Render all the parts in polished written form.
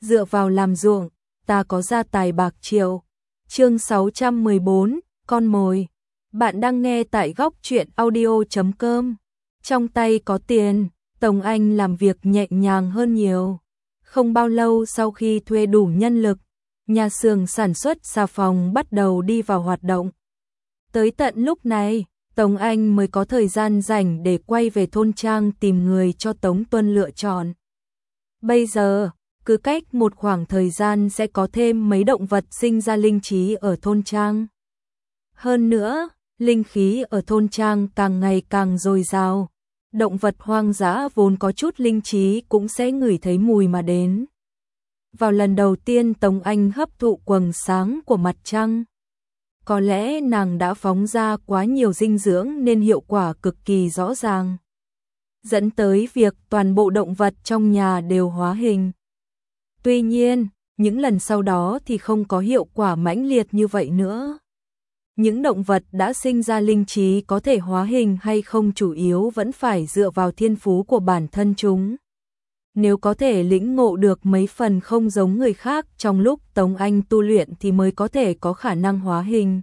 dựa vào làm ruộng, ta có gia tài bạc triệu. Chương 614, con mồi. Bạn đang nghe tại góc truyện audio.com. Trong tay có tiền, Tống Anh làm việc nhẹ nhàng hơn nhiều. Không bao lâu sau khi thuê đủ nhân lực, nhà xưởng sản xuất xà phòng bắt đầu đi vào hoạt động. Tới tận lúc này, Tống Anh mới có thời gian rảnh để quay về thôn trang tìm người cho Tống Tuân lựa chọn. Bây giờ, cứ cách một khoảng thời gian sẽ có thêm mấy động vật sinh ra linh trí ở thôn trang. Hơn nữa, linh khí ở thôn trang càng ngày càng dồi dào. Động vật hoang dã vốn có chút linh trí cũng sẽ ngửi thấy mùi mà đến. Vào lần đầu tiên Tống Anh hấp thụ quầng sáng của mặt trăng. Có lẽ nàng đã phóng ra quá nhiều dinh dưỡng nên hiệu quả cực kỳ rõ ràng, dẫn tới việc toàn bộ động vật trong nhà đều hóa hình. Tuy nhiên, những lần sau đó thì không có hiệu quả mãnh liệt như vậy nữa. Những động vật đã sinh ra linh trí có thể hóa hình hay không chủ yếu vẫn phải dựa vào thiên phú của bản thân chúng. Nếu có thể lĩnh ngộ được mấy phần không giống người khác trong lúc Tống Anh tu luyện thì mới có thể có khả năng hóa hình.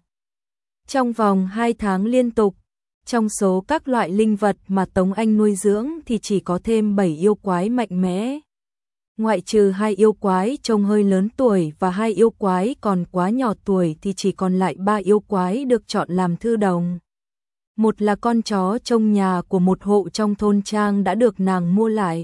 Trong vòng 2 tháng liên tục, trong số các loại linh vật mà Tống Anh nuôi dưỡng thì chỉ có thêm 7 yêu quái mạnh mẽ. Ngoại trừ 2 yêu quái trông hơi lớn tuổi và 2 yêu quái còn quá nhỏ tuổi thì chỉ còn lại 3 yêu quái được chọn làm thư đồng. Một là con chó trông nhà của một hộ trong thôn trang đã được nàng mua lại.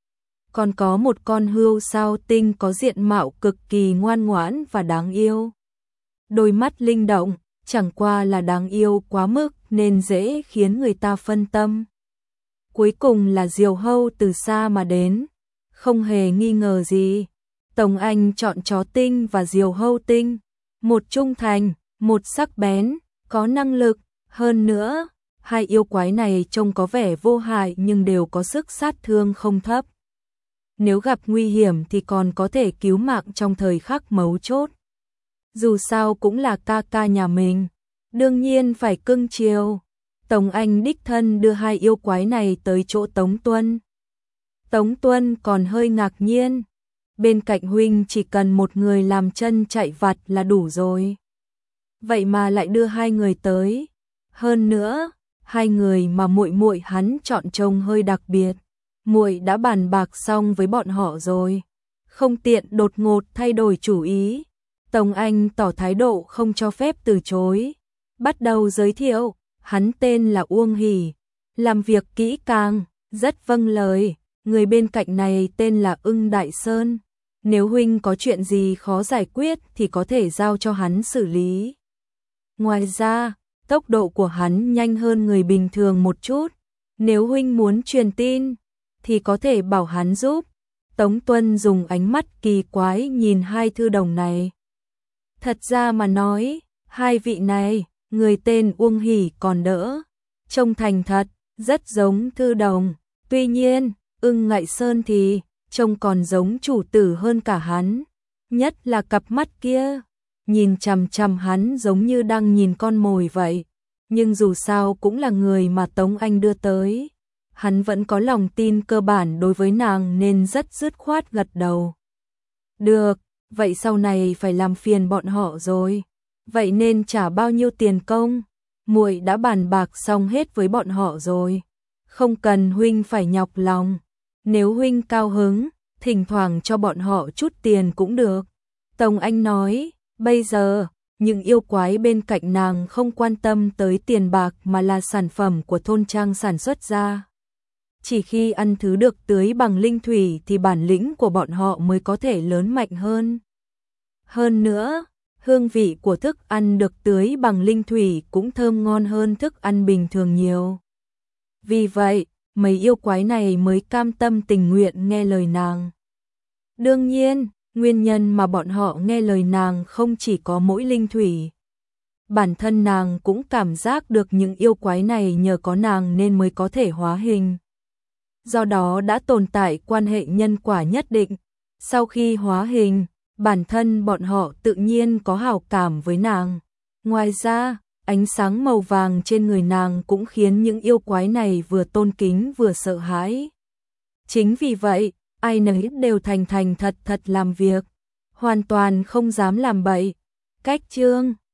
Còn có một con hươu sao tinh có diện mạo cực kỳ ngoan ngoãn và đáng yêu. Đôi mắt linh động, chẳng qua là đáng yêu quá mức nên dễ khiến người ta phân tâm. Cuối cùng là diều hâu từ xa mà đến. Không hề nghi ngờ gì, Tống Anh chọn chó tinh và diều hâu tinh. Một trung thành, một sắc bén, có năng lực. Hơn nữa, 2 yêu quái này trông có vẻ vô hại nhưng đều có sức sát thương không thấp. Nếu gặp nguy hiểm thì còn có thể cứu mạng trong thời khắc mấu chốt. Dù sao cũng là ca ca nhà mình, đương nhiên phải cưng chiều. Tống Anh đích thân đưa 2 yêu quái này tới chỗ Tống Tuân. Tống Tuân còn hơi ngạc nhiên. Bên cạnh huynh chỉ cần một người làm chân chạy vặt là đủ rồi. Vậy mà lại đưa 2 người tới. Hơn nữa, 2 người mà muội muội hắn chọn trông hơi đặc biệt. Muội đã bàn bạc xong với bọn họ rồi, không tiện đột ngột thay đổi chủ ý. Tống Anh tỏ thái độ không cho phép từ chối, bắt đầu giới thiệu, hắn tên là Uông Hỷ, làm việc kỹ càng, rất vâng lời. Người bên cạnh này tên là Ưng Đại Sơn, nếu huynh có chuyện gì khó giải quyết thì có thể giao cho hắn xử lý. Ngoài ra, tốc độ của hắn nhanh hơn người bình thường một chút, nếu huynh muốn truyền tin thì có thể bảo hắn giúp. Tống Tuân dùng ánh mắt kỳ quái nhìn 2 thư đồng này. Thật ra mà nói, 2 vị này, người tên Uông Hỷ còn đỡ, trông thành thật, rất giống thư đồng. Tuy nhiên, Ưng Ngại Sơn thì trông còn giống chủ tử hơn cả hắn, nhất là cặp mắt kia, nhìn chằm chằm hắn giống như đang nhìn con mồi vậy. Nhưng dù sao cũng là người mà Tống Anh đưa tới, hắn vẫn có lòng tin cơ bản đối với nàng nên rất dứt khoát gật đầu. Được, vậy sau này phải làm phiền bọn họ rồi. Vậy nên trả bao nhiêu tiền công? Muội đã bàn bạc xong hết với bọn họ rồi, không cần huynh phải nhọc lòng. Nếu huynh cao hứng, thỉnh thoảng cho bọn họ chút tiền cũng được. Tống Anh nói, bây giờ, những yêu quái bên cạnh nàng không quan tâm tới tiền bạc mà là sản phẩm của thôn trang sản xuất ra. Chỉ khi ăn thứ được tưới bằng linh thủy thì bản lĩnh của bọn họ mới có thể lớn mạnh hơn. Hơn nữa, hương vị của thức ăn được tưới bằng linh thủy cũng thơm ngon hơn thức ăn bình thường nhiều. Vì vậy, mấy yêu quái này mới cam tâm tình nguyện nghe lời nàng. Đương nhiên, nguyên nhân mà bọn họ nghe lời nàng không chỉ có mỗi linh thủy. Bản thân nàng cũng cảm giác được những yêu quái này nhờ có nàng nên mới có thể hóa hình. Do đó đã tồn tại quan hệ nhân quả nhất định. Sau khi hóa hình, bản thân bọn họ tự nhiên có hảo cảm với nàng. Ngoài ra, ánh sáng màu vàng trên người nàng cũng khiến những yêu quái này vừa tôn kính vừa sợ hãi. Chính vì vậy, ai nấy đều thành thành thật thật làm việc, hoàn toàn không dám làm bậy. Cách chương